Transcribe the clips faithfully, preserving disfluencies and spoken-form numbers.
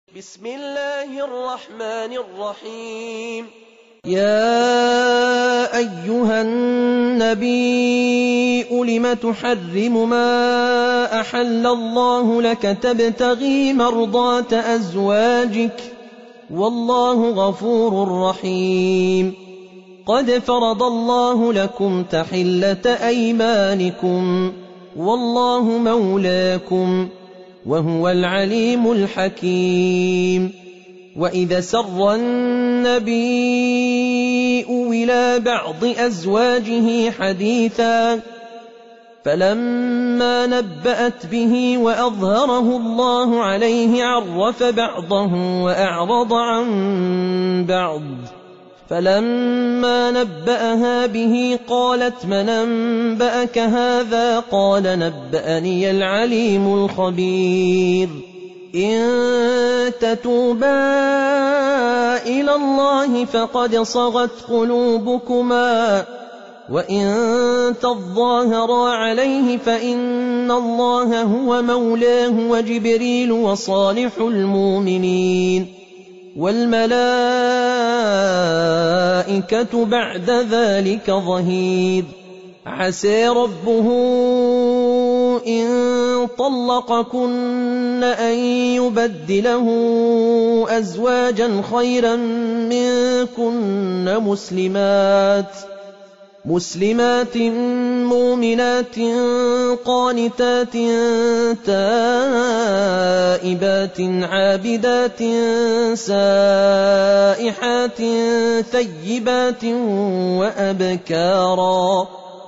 بسم الله الرحمن الرحيم. يا أيها النبي لم تحرم ما أحل الله لك تبتغي مرضات أزواجك والله غفور رحيم. قد فرض الله لكم تحلة أيمانكم والله مولاكم وهو العليم الحكيم. وإذا سر النبي إلى بعض أزواجه حديثا فلما نبأت به وأظهره الله عليه عرف بعضه وأعرض عن بعض. فلما نبأها به قالت من أنبأك هذا؟ قال نبأني العليم الخبير. إن تتوبا إلى الله فقد صغت قلوبكما وإن تظاهرا عليه فإن الله هو مولاه وجبريل وصالح المؤمنين والملائكة بعد ذلك ظهير. عسى ربه إن طلقكن أن يبدله أزواجا خيرا منكن مسلمات مسلمات مؤمنات قانتات تائبات عابدات سائحات ثيبات وأبكارا.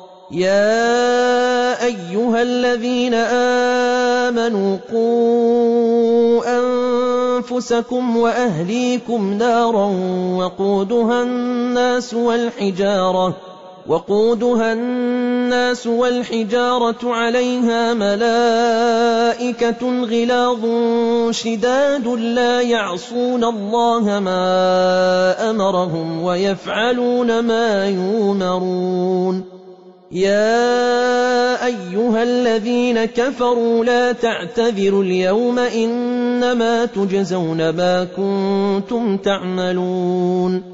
يا أيها الذين آمنوا قوا أنفسكم وأهليكم نارا وقودها الناس والحجارة وقودها الناس والحجارة عليها ملائكة غلاظ شداد لا يعصون الله ما أمرهم ويفعلون ما يؤمرون. يا أيها الذين كفروا لا تعتذروا اليوم إنما تجزون ما كنتم تعملون.